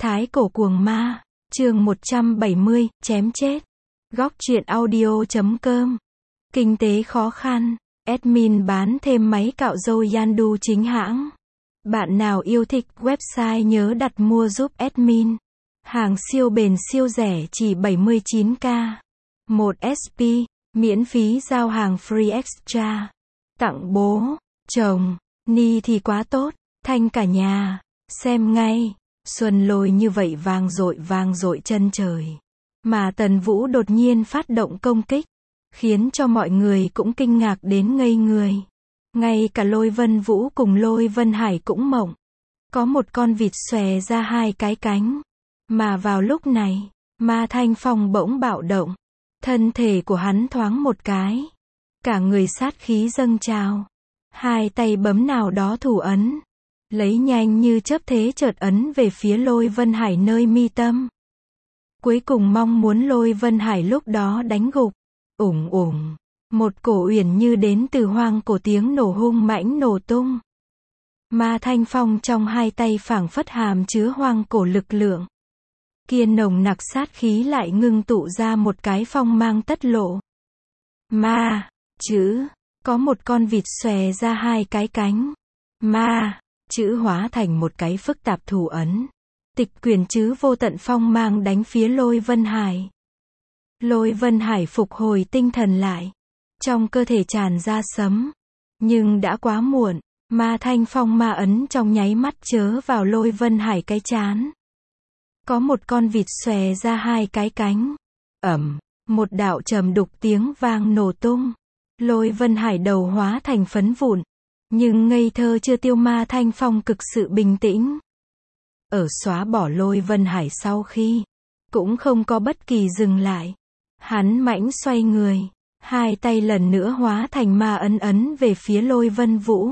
Thái cổ cuồng ma, chương 170, chém chết. Góc truyện audio.com. Kinh tế khó khăn, admin bán thêm máy cạo râu Yandu chính hãng. Bạn nào yêu thích website nhớ đặt mua giúp admin. Hàng siêu bền siêu rẻ chỉ 79k. 1 SP, miễn phí giao hàng free extra. Tặng bố, chồng, ni thì quá tốt, thanh cả nhà, xem ngay. Xuân lôi như vậy vang dội chân trời. Mà Tần Vũ đột nhiên phát động công kích, khiến cho mọi người cũng kinh ngạc đến ngây người. Ngay cả Lôi Vân Vũ cùng Lôi Vân Hải cũng mộng. Có một con vịt xòe ra hai cái cánh. Mà vào lúc này, Ma Thanh Phong bỗng bạo động. Thân thể của hắn thoáng một cái. Cả người sát khí dâng trào. Hai tay bấm nào đó thủ ấn. Lấy nhanh như chớp thế chợt ấn về phía Lôi Vân Hải nơi mi tâm. Cuối cùng mong muốn Lôi Vân Hải lúc đó đánh gục. Ủng ủng. Một cổ uyển như đến từ hoang cổ tiếng nổ hung mãnh nổ tung. Ma Thanh Phong trong hai tay phảng phất hàm chứa hoang cổ lực lượng. Kia nồng nặc sát khí lại ngưng tụ ra một cái phong mang tất lộ. Ma, chữ, có một con vịt xòe ra hai cái cánh. Ma, chữ hóa thành một cái phức tạp thủ ấn. Tịch quyền chứ vô tận phong mang đánh phía Lôi Vân Hải. Lôi Vân Hải phục hồi tinh thần lại. Trong cơ thể tràn ra sấm. Nhưng đã quá muộn. Ma Thanh Phong ma ấn trong nháy mắt chớ vào Lôi Vân Hải cái trán. Có một con vịt xòe ra hai cái cánh. Ầm, một đạo trầm đục tiếng vang nổ tung. Lôi Vân Hải đầu hóa thành phấn vụn. Nhưng ngây thơ chưa tiêu Ma Thanh Phong cực sự bình tĩnh. Ở xóa bỏ Lôi Vân Hải sau khi, cũng không có bất kỳ dừng lại. Hắn mãnh xoay người, hai tay lần nữa hóa thành ma ấn về phía Lôi Vân Vũ.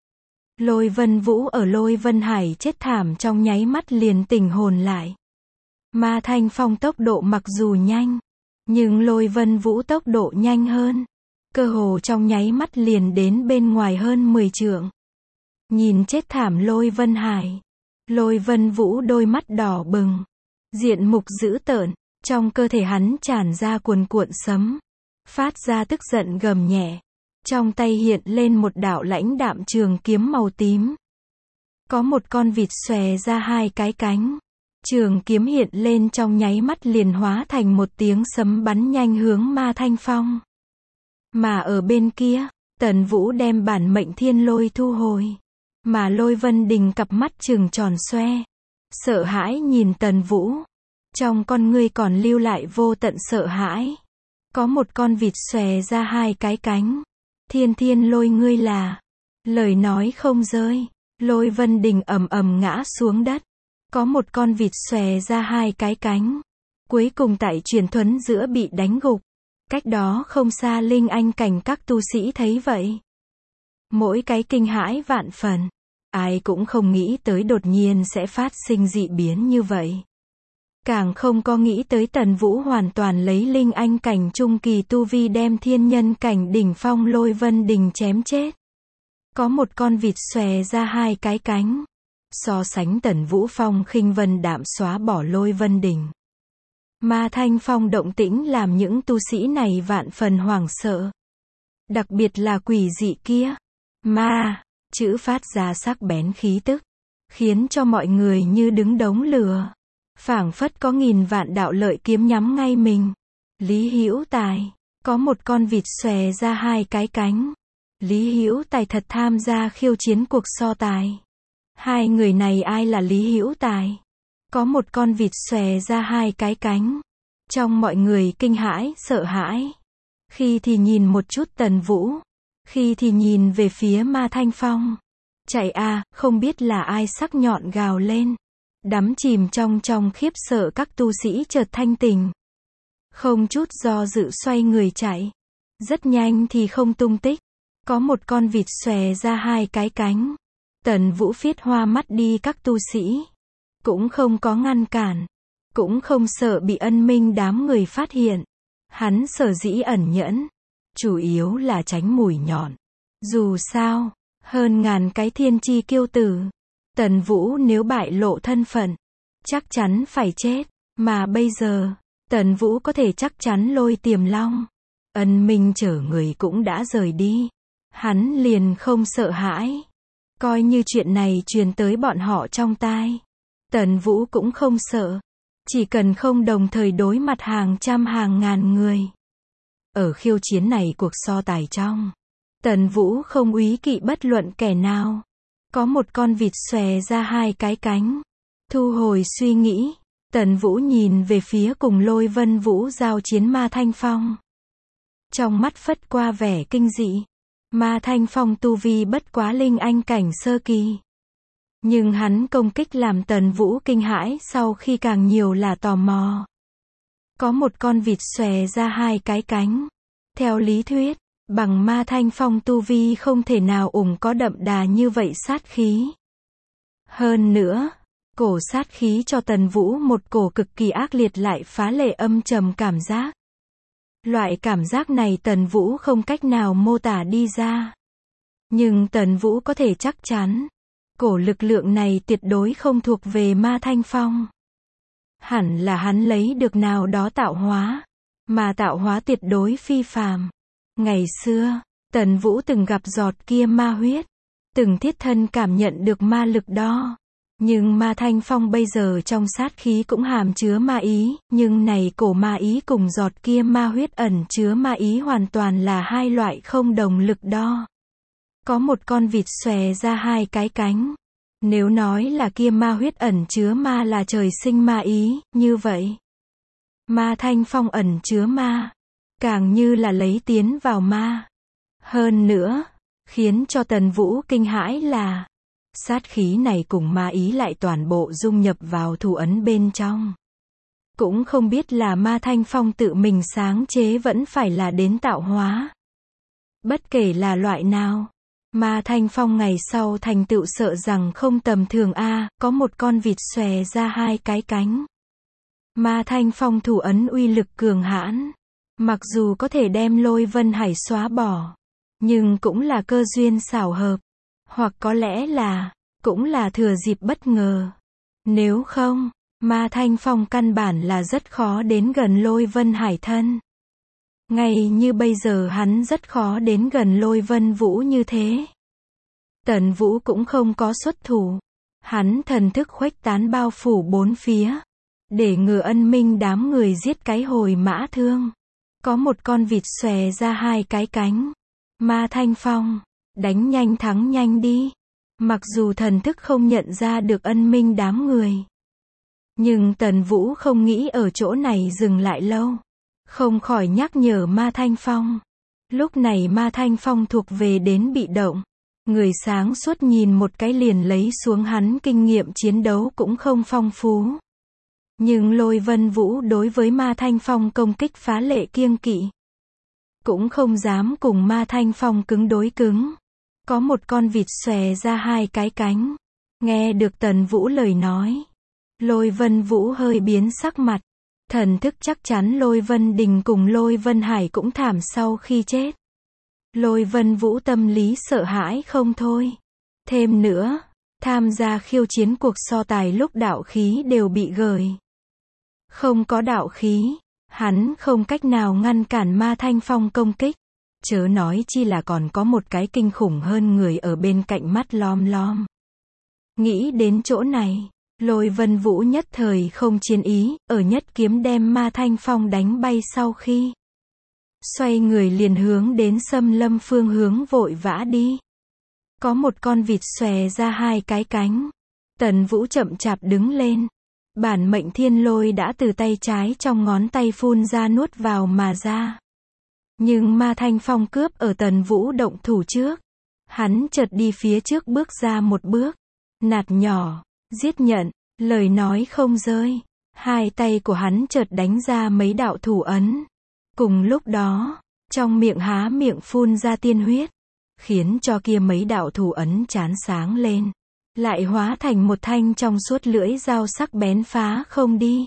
Lôi Vân Vũ ở Lôi Vân Hải chết thảm trong nháy mắt liền tỉnh hồn lại. Ma Thanh Phong tốc độ mặc dù nhanh, nhưng Lôi Vân Vũ tốc độ nhanh hơn. Cơ hồ trong nháy mắt liền đến bên ngoài hơn 10 trượng. Nhìn chết thảm Lôi Vân Hải. Lôi Vân Vũ đôi mắt đỏ bừng. Diện mục dữ tợn. Trong cơ thể hắn tràn ra cuồn cuộn sấm. Phát ra tức giận gầm nhẹ. Trong tay hiện lên một đạo lãnh đạm trường kiếm màu tím. Có một con vịt xòe ra hai cái cánh. Trường kiếm hiện lên trong nháy mắt liền hóa thành một tiếng sấm bắn nhanh hướng Ma Thanh Phong. Mà ở bên kia, Tần Vũ đem bản mệnh thiên lôi thu hồi. Mà Lôi Vân Đình cặp mắt trừng tròn xoe. Sợ hãi nhìn Tần Vũ. Trong con ngươi còn lưu lại vô tận sợ hãi. Có một con vịt xòe ra hai cái cánh. Thiên lôi ngươi là. Lời nói không rơi. Lôi Vân Đình ầm ầm ngã xuống đất. Có một con vịt xòe ra hai cái cánh. Cuối cùng tại truyền thuấn giữa bị đánh gục. Cách đó không xa linh anh cảnh các tu sĩ thấy vậy. Mỗi cái kinh hãi vạn phần. Ai cũng không nghĩ tới đột nhiên sẽ phát sinh dị biến như vậy. Càng không có nghĩ tới Tần Vũ hoàn toàn lấy linh anh cảnh trung kỳ tu vi đem thiên nhân cảnh đỉnh phong Lôi Vân Đình chém chết. Có một con vịt xòe ra hai cái cánh. So sánh Tần Vũ phong khinh vân đạm xóa bỏ Lôi Vân Đình. Ma Thanh Phong động tĩnh làm những tu sĩ này vạn phần hoảng sợ. Đặc biệt là quỷ dị kia. Ma, chữ phát ra sắc bén khí tức. Khiến cho mọi người như đứng đống lửa. Phảng phất có nghìn vạn đạo lợi kiếm nhắm ngay mình. Lý Hữu Tài. Có một con vịt xòe ra hai cái cánh. Lý Hữu Tài thật tham gia khiêu chiến cuộc so tài. Hai người này ai là Lý Hữu Tài? Có một con vịt xòe ra hai cái cánh. Trong mọi người kinh hãi, sợ hãi. Khi thì nhìn một chút Tần Vũ. Khi thì nhìn về phía Ma Thanh Phong. Chạy a, không biết là ai sắc nhọn gào lên. Đắm chìm trong khiếp sợ các tu sĩ chợt thanh tỉnh. Không chút do dự xoay người chạy. Rất nhanh thì không tung tích. Có một con vịt xòe ra hai cái cánh. Tần Vũ phiết hoa mắt đi các tu sĩ. Cũng không có ngăn cản. Cũng không sợ bị ân minh đám người phát hiện. Hắn sở dĩ ẩn nhẫn. Chủ yếu là tránh mùi nhọn. Dù sao, hơn ngàn cái thiên chi kiêu tử. Tần Vũ nếu bại lộ thân phận, chắc chắn phải chết. Mà bây giờ, Tần Vũ có thể chắc chắn Lôi Tiềm Long, Ân Minh chở người cũng đã rời đi. Hắn liền không sợ hãi. Coi như chuyện này truyền tới bọn họ trong tai, Tần Vũ cũng không sợ. Chỉ cần không đồng thời đối mặt hàng trăm hàng ngàn người. Ở khiêu chiến này cuộc so tài trong, Tần Vũ không úy kỵ bất luận kẻ nào. Có một con vịt xòe ra hai cái cánh. Thu hồi suy nghĩ, Tần Vũ nhìn về phía cùng Lôi Vân Vũ giao chiến Ma Thanh Phong. Trong mắt phất qua vẻ kinh dị. Ma Thanh Phong tu vi bất quá linh anh cảnh sơ kỳ. Nhưng hắn công kích làm Tần Vũ kinh hãi sau khi càng nhiều là tò mò. Có một con vịt xòe ra hai cái cánh. Theo lý thuyết, bằng Ma Thanh Phong tu vi không thể nào có đậm đà như vậy sát khí. Hơn nữa, cổ sát khí cho Tần Vũ một cổ cực kỳ ác liệt lại phá lệ âm trầm cảm giác. Loại cảm giác này Tần Vũ không cách nào mô tả đi ra. Nhưng Tần Vũ có thể chắc chắn, cổ lực lượng này tuyệt đối không thuộc về Ma Thanh Phong. Hẳn là hắn lấy được nào đó tạo hóa, mà tạo hóa tuyệt đối phi phàm. Ngày xưa, Tần Vũ từng gặp giọt kia ma huyết, từng thiết thân cảm nhận được ma lực đó. Nhưng Ma Thanh Phong bây giờ trong sát khí cũng hàm chứa ma ý, nhưng này cổ ma ý cùng giọt kia ma huyết ẩn chứa ma ý hoàn toàn là hai loại không đồng lực đo. Có một con vịt xòe ra hai cái cánh. Nếu nói là kia ma huyết ẩn chứa ma là trời sinh ma ý, như vậy Ma Thanh Phong ẩn chứa ma, càng như là lấy tiến vào ma. Hơn nữa, khiến cho Tần Vũ kinh hãi là sát khí này cùng ma ý lại toàn bộ dung nhập vào thủ ấn bên trong. Cũng không biết là Ma Thanh Phong tự mình sáng chế vẫn phải là đến tạo hóa. Bất kể là loại nào, Ma Thanh Phong ngày sau thành tựu sợ rằng không tầm thường có một con vịt xòe ra hai cái cánh. Ma Thanh Phong thủ ấn uy lực cường hãn. Mặc dù có thể đem Lôi Vân Hải xóa bỏ, nhưng cũng là cơ duyên xảo hợp. Hoặc có lẽ là, cũng là thừa dịp bất ngờ. Nếu không, Ma Thanh Phong căn bản là rất khó đến gần Lôi Vân Hải thân. Ngay như bây giờ hắn rất khó đến gần Lôi Vân Vũ như thế. Tần Vũ cũng không có xuất thủ. Hắn thần thức khuếch tán bao phủ bốn phía, để ngừa Ân Minh đám người giết cái hồi mã thương. Có một con vịt xòe ra hai cái cánh. Ma Thanh Phong, đánh nhanh thắng nhanh đi. Mặc dù thần thức không nhận ra được Ân Minh đám người, nhưng Tần Vũ không nghĩ ở chỗ này dừng lại lâu. Không khỏi nhắc nhở Ma Thanh Phong. Lúc này Ma Thanh Phong thuộc về đến bị động. Người sáng suốt nhìn một cái liền lấy xuống hắn kinh nghiệm chiến đấu cũng không phong phú. Nhưng Lôi Vân Vũ đối với Ma Thanh Phong công kích phá lệ kiêng kỵ. Cũng không dám cùng Ma Thanh Phong cứng đối cứng. Có một con vịt xòe ra hai cái cánh. Nghe được Tần Vũ lời nói, Lôi Vân Vũ hơi biến sắc mặt. Thần thức chắc chắn Lôi Vân Đình cùng Lôi Vân Hải cũng thảm sau khi chết. Lôi Vân Vũ tâm lý sợ hãi không thôi. Thêm nữa, tham gia khiêu chiến cuộc so tài lúc đạo khí đều bị gời. Không có đạo khí, hắn không cách nào ngăn cản Ma Thanh Phong công kích. Chớ nói chi là còn có một cái kinh khủng hơn người ở bên cạnh mắt lom lom. Nghĩ đến chỗ này, Lôi Vân Vũ nhất thời không chiến ý, ở nhất kiếm đem Ma Thanh Phong đánh bay sau khi xoay người liền hướng đến Xâm Lâm phương hướng vội vã đi. Có một con vịt xòe ra hai cái cánh. Tần Vũ chậm chạp đứng lên. Bản mệnh thiên lôi đã từ tay trái trong ngón tay phun ra nuốt vào mà ra. Nhưng Ma Thanh Phong cướp ở Tần Vũ động thủ trước. Hắn chợt đi phía trước bước ra một bước. Nạt nhỏ, giết nhận, lời nói không rơi. Hai tay của hắn chợt đánh ra mấy đạo thủ ấn. Cùng lúc đó, trong miệng há miệng phun ra tiên huyết, khiến cho kia mấy đạo thủ ấn chán sáng lên, lại hóa thành một thanh trong suốt lưỡi dao sắc bén phá không đi.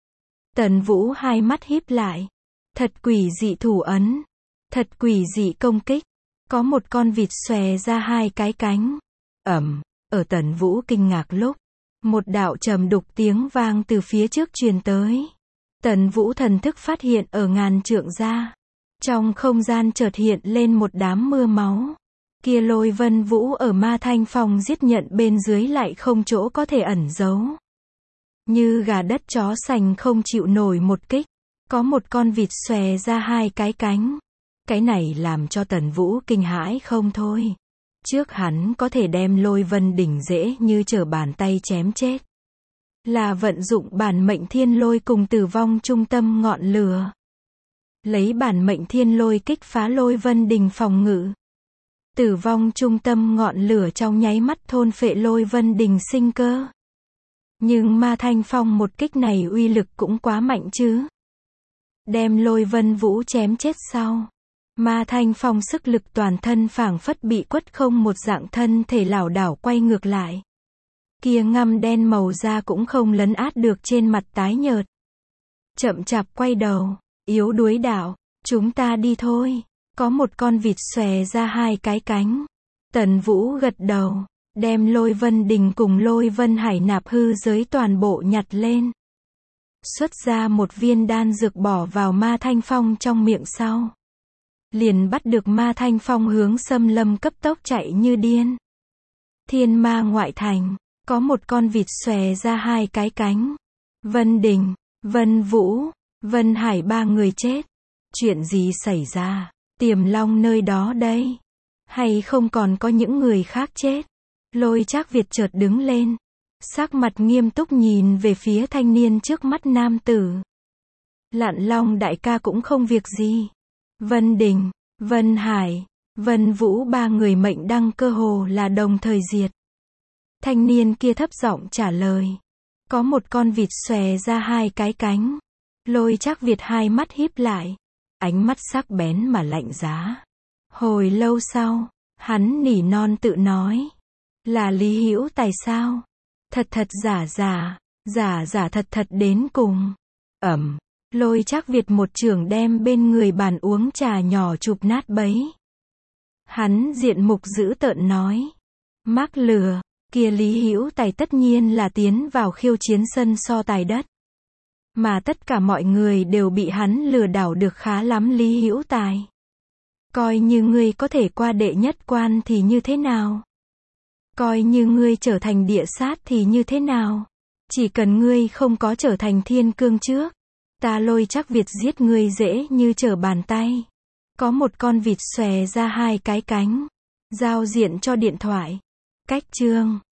Tần Vũ hai mắt híp lại. Thật quỷ dị thủ ấn, thật quỷ dị công kích. Có một con vịt xòe ra hai cái cánh. Ở Tần Vũ kinh ngạc lúc, Một đạo trầm đục tiếng vang từ phía trước truyền tới. Tần Vũ thần thức phát hiện ở ngàn trượng ra. Trong không gian chợt hiện lên một đám mưa máu. Kia Lôi Vân Vũ ở Ma Thanh Phong giết nhận bên dưới lại không chỗ có thể ẩn giấu. Như gà đất chó sành không chịu nổi một kích. Có một con vịt xòe ra hai cái cánh. Cái này làm cho Tần Vũ kinh hãi không thôi. Trước hắn có thể đem Lôi Vân đỉnh dễ như trở bàn tay chém chết. Là vận dụng bản mệnh thiên lôi cùng tử vong trung tâm ngọn lửa. Lấy bản mệnh thiên lôi kích phá Lôi Vân đỉnh phòng ngự. Tử vong trung tâm ngọn lửa trong nháy mắt thôn phệ Lôi Vân đỉnh sinh cơ. Nhưng Ma Thanh Phong một kích này uy lực cũng quá mạnh chứ. Đem Lôi Vân Vũ chém chết sau. Ma Thanh Phong sức lực toàn thân phảng phất bị quất không một dạng, thân thể lảo đảo quay ngược lại. Kia ngăm đen màu da cũng không lấn át được trên mặt tái nhợt. Chậm chạp quay đầu, yếu đuối đạo, chúng ta đi thôi. Có một con vịt xòe ra hai cái cánh. Tần Vũ gật đầu, đem Lôi Vân đỉnh cùng Lôi Vân Hải nạp hư giới toàn bộ nhặt lên. Xuất ra một viên đan dược bỏ vào Ma Thanh Phong trong miệng sau. Liền bắt được Ma Thanh Phong hướng xâm lâm cấp tốc chạy như điên. Thiên Ma ngoại thành, có một con vịt xòe ra hai cái cánh. Vân Đình, Vân Vũ, Vân Hải ba người chết. Chuyện gì xảy ra? Tiềm Long nơi đó đây? Hay không còn có những người khác chết? Lôi Trác Việt chợt đứng lên. Sắc mặt nghiêm túc nhìn về phía thanh niên trước mắt nam tử. Lạn Long đại ca cũng không việc gì. Vân Đình, Vân Hải, Vân Vũ ba người mệnh đăng cơ hồ là đồng thời diệt. Thanh niên kia thấp giọng trả lời. Có một con vịt xòe ra hai cái cánh. Lôi Trác Việt hai mắt híp lại. Ánh mắt sắc bén mà lạnh giá. Hồi lâu sau, hắn nỉ non tự nói. Là Lý Hữu Tài sao? Thật thật giả giả, giả giả thật thật đến cùng. Lôi Trác Việt một chưởng đem bên người bàn uống trà nhỏ chụp nát bấy. Hắn diện mục dữ tợn nói. Mác lừa, kia Lý Hữu Tài tất nhiên là tiến vào khiêu chiến sân so tài đất. Mà tất cả mọi người đều bị hắn lừa đảo được khá lắm Lý Hữu Tài. Coi như ngươi có thể qua đệ nhất quan thì như thế nào? Coi như ngươi trở thành địa sát thì như thế nào? Chỉ cần ngươi không có trở thành thiên cương trước, ta Lôi Trác Việt giết ngươi dễ như trở bàn tay. Có một con vịt xòe ra hai cái cánh. Giao diện cho điện thoại. Cách chương